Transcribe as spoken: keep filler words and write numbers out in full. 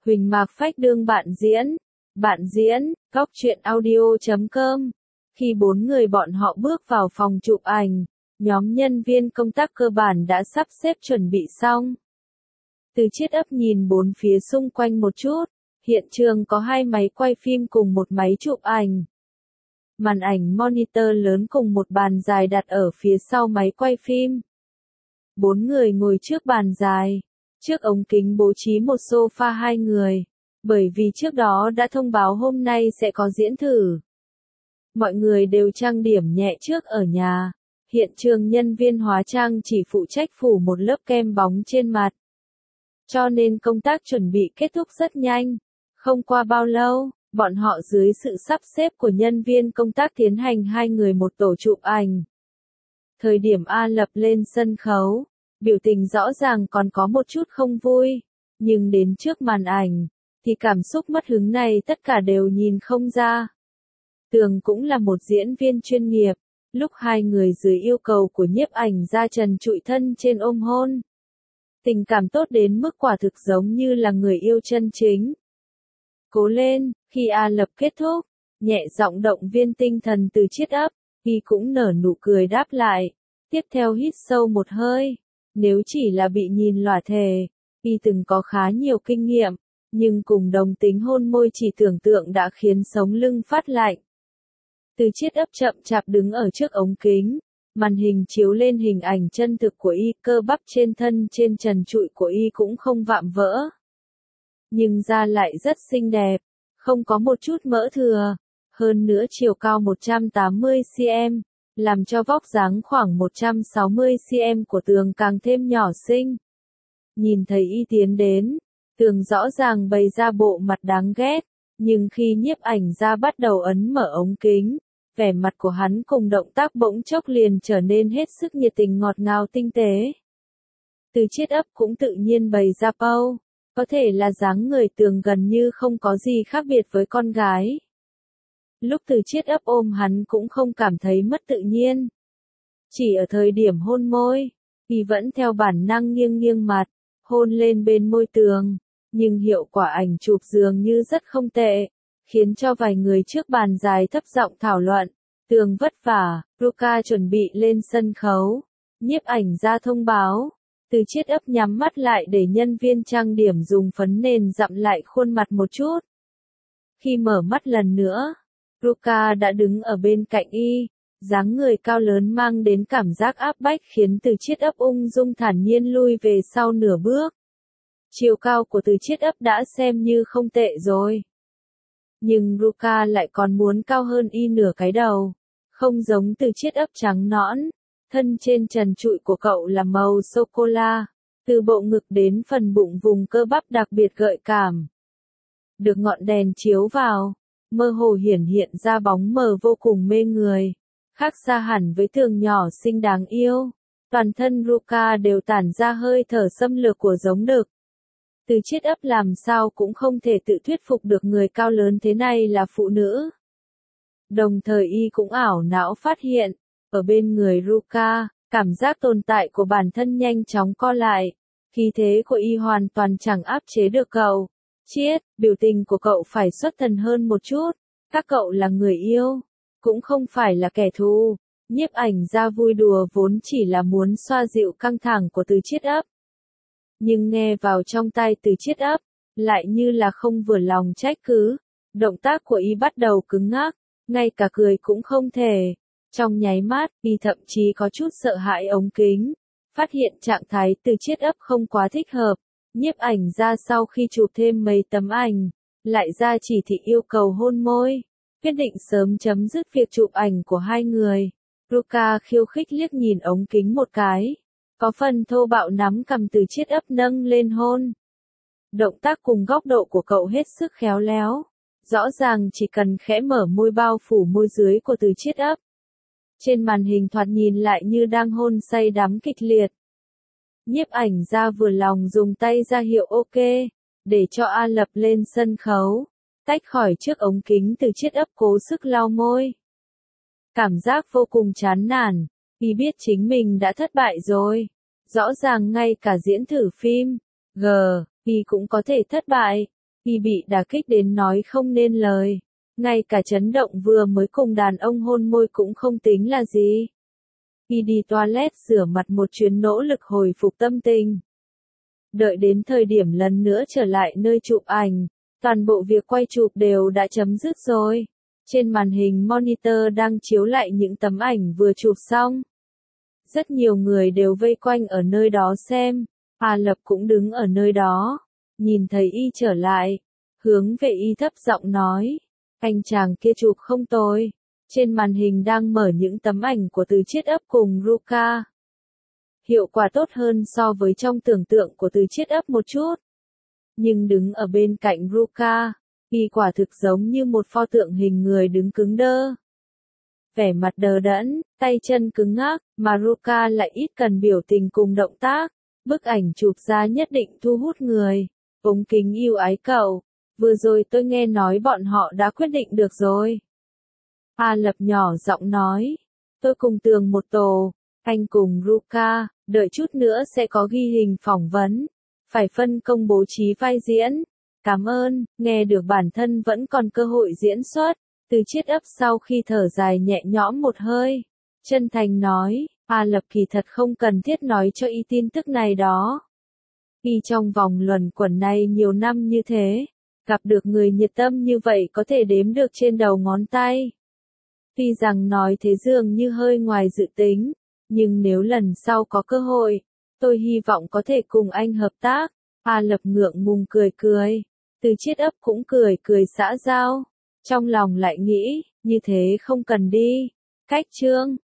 Huỳnh Mạc Phách đương bạn diễn. Bạn diễn, góc truyện audio chấm com. Khi bốn người bọn họ bước vào phòng chụp ảnh, nhóm nhân viên công tác cơ bản đã sắp xếp chuẩn bị xong. Từ Chiết Ấp nhìn bốn phía xung quanh một chút, hiện trường có hai máy quay phim cùng một máy chụp ảnh. Màn ảnh monitor lớn cùng một bàn dài đặt ở phía sau máy quay phim. Bốn người ngồi trước bàn dài, trước ống kính bố trí một sofa hai người, bởi vì trước đó đã thông báo hôm nay sẽ có diễn thử. Mọi người đều trang điểm nhẹ trước ở nhà, hiện trường nhân viên hóa trang chỉ phụ trách phủ một lớp kem bóng trên mặt. Cho nên công tác chuẩn bị kết thúc rất nhanh, không qua bao lâu, bọn họ dưới sự sắp xếp của nhân viên công tác tiến hành hai người một tổ chụp ảnh. Thời điểm A Lập lên sân khấu, biểu tình rõ ràng còn có một chút không vui, nhưng đến trước màn ảnh, thì cảm xúc mất hứng này tất cả đều nhìn không ra. Tường cũng là một diễn viên chuyên nghiệp, lúc hai người dưới yêu cầu của nhiếp ảnh gia trần trụi thân trên ôm hôn. Tình cảm tốt đến mức quả thực giống như là người yêu chân chính. Cố lên, khi A Lập kết thúc, nhẹ giọng động viên tinh thần Từ Chiết Ấp, y cũng nở nụ cười đáp lại, tiếp theo hít sâu một hơi. Nếu chỉ là bị nhìn lòa thề, y từng có khá nhiều kinh nghiệm, nhưng cùng đồng tính hôn môi chỉ tưởng tượng đã khiến sống lưng phát lạnh. Từ Chiết Ấp chậm chạp đứng ở trước ống kính, màn hình chiếu lên hình ảnh chân thực của y, cơ bắp trên thân trên trần trụi của y cũng không vạm vỡ. Nhưng da lại rất xinh đẹp, không có một chút mỡ thừa, hơn nữa chiều cao một trăm tám mươi xăng-ti-mét, làm cho vóc dáng khoảng một trăm sáu mươi xăng-ti-mét của Tường càng thêm nhỏ xinh. Nhìn thấy y tiến đến, Tường rõ ràng bày ra bộ mặt đáng ghét, nhưng khi nhiếp ảnh gia bắt đầu ấn mở ống kính, vẻ mặt của hắn cùng động tác bỗng chốc liền trở nên hết sức nhiệt tình ngọt ngào tinh tế. Từ Chiết Ấp cũng tự nhiên bày ra pose, có thể là dáng người Tường gần như không có gì khác biệt với con gái. Lúc Từ Chiết Ấp ôm hắn cũng không cảm thấy mất tự nhiên. Chỉ ở thời điểm hôn môi, y vẫn theo bản năng nghiêng nghiêng mặt, hôn lên bên môi Tường, nhưng hiệu quả ảnh chụp dường như rất không tệ, khiến cho vài người trước bàn dài thấp giọng thảo luận. Tường vất vả, Ruka chuẩn bị lên sân khấu, nhiếp ảnh gia thông báo. Từ Chiết Ấp nhắm mắt lại để nhân viên trang điểm dùng phấn nền dặm lại khuôn mặt một chút. Khi mở mắt lần nữa, Ruka đã đứng ở bên cạnh y, dáng người cao lớn mang đến cảm giác áp bách khiến Từ Chiết Ấp ung dung thản nhiên lui về sau nửa bước. Chiều cao của Từ Chiết Ấp đã xem như không tệ rồi. Nhưng Ruka lại còn muốn cao hơn y nửa cái đầu, không giống Từ Chiết Ấp trắng nõn. Thân trên trần trụi của cậu là màu sô-cô-la, từ bộ ngực đến phần bụng vùng cơ bắp đặc biệt gợi cảm. Được ngọn đèn chiếu vào, mơ hồ hiển hiện ra bóng mờ vô cùng mê người, khác xa hẳn với Tường nhỏ xinh đáng yêu. Toàn thân Ruka đều tản ra hơi thở xâm lược của giống đực. Từ Chiết Ấp làm sao cũng không thể tự thuyết phục được người cao lớn thế này là phụ nữ. Đồng thời y cũng ảo não phát hiện, ở bên người Ruka, cảm giác tồn tại của bản thân nhanh chóng co lại, khí thế của y hoàn toàn chẳng áp chế được cậu. Chiết, biểu tình của cậu phải xuất thần hơn một chút, các cậu là người yêu, cũng không phải là kẻ thù. Nhiếp ảnh gia vui đùa vốn chỉ là muốn xoa dịu căng thẳng của Từ Chiết Ấp. Nhưng nghe vào trong tai Từ Chiết Ấp, lại như là không vừa lòng trách cứ, động tác của y bắt đầu cứng ngắc, ngay cả cười cũng không thể. Trong nháy mắt, y thậm chí có chút sợ hãi ống kính, phát hiện trạng thái Từ Chiết Ấp không quá thích hợp. Nhiếp ảnh gia sau khi chụp thêm mấy tấm ảnh, lại ra chỉ thị yêu cầu hôn môi, quyết định sớm chấm dứt việc chụp ảnh của hai người. Ruka khiêu khích liếc nhìn ống kính một cái, có phần thô bạo nắm cầm Từ Chiết Ấp nâng lên hôn. Động tác cùng góc độ của cậu hết sức khéo léo, rõ ràng chỉ cần khẽ mở môi bao phủ môi dưới của Từ Chiết Ấp. Trên màn hình thoạt nhìn lại như đang hôn say đắm kịch liệt. Nhiếp ảnh gia vừa lòng dùng tay ra hiệu ok, để cho A Lập lên sân khấu, tách khỏi trước ống kính. Từ Chiết Ấp cố sức lau môi. Cảm giác vô cùng chán nản, vì biết chính mình đã thất bại rồi. Rõ ràng ngay cả diễn thử phim, G, vì cũng có thể thất bại. Y bị đả kích đến nói không nên lời. Ngay cả chấn động vừa mới cùng đàn ông hôn môi cũng không tính là gì. Y đi toilet rửa mặt một chuyến nỗ lực hồi phục tâm tình. Đợi đến thời điểm lần nữa trở lại nơi chụp ảnh, toàn bộ việc quay chụp đều đã chấm dứt rồi. Trên màn hình monitor đang chiếu lại những tấm ảnh vừa chụp xong. Rất nhiều người đều vây quanh ở nơi đó xem. A Lập cũng đứng ở nơi đó. Nhìn thấy Y trở lại. Hướng về Y thấp giọng nói. Anh chàng kia chụp không tồi. Trên màn hình đang mở những tấm ảnh của Từ Chiết Ấp cùng Ruka. Hiệu quả tốt hơn so với trong tưởng tượng của Từ Chiết Ấp một chút. Nhưng đứng ở bên cạnh Ruka, Y quả thực giống như một pho tượng hình người đứng cứng đơ. Vẻ mặt đờ đẫn, tay chân cứng ngắc, mà Ruka lại ít cần biểu tình cùng động tác. Bức ảnh chụp ra nhất định thu hút người. Ống kính yêu ái cậu. Vừa rồi tôi nghe nói bọn họ đã quyết định được rồi. A Lập nhỏ giọng nói. Tôi cùng Tường một tổ. Anh cùng Ruka, đợi chút nữa sẽ có ghi hình phỏng vấn. Phải phân công bố trí vai diễn. Cảm ơn, nghe được bản thân vẫn còn cơ hội diễn xuất. Từ Chiết Ấp sau khi thở dài nhẹ nhõm một hơi. Chân thành nói, A Lập kỳ thật không cần thiết nói cho Y tin tức này đó. Y trong vòng luẩn quẩn này nhiều năm như thế. Gặp được người nhiệt tâm như vậy có thể đếm được trên đầu ngón tay. Tuy rằng nói thế dường như hơi ngoài dự tính. Nhưng nếu lần sau có cơ hội, tôi hy vọng có thể cùng anh hợp tác. A Lập ngượng ngùng cười cười. Từ Chiết Ấp cũng cười cười xã giao. Trong lòng lại nghĩ, như thế không cần đi. Cách chương.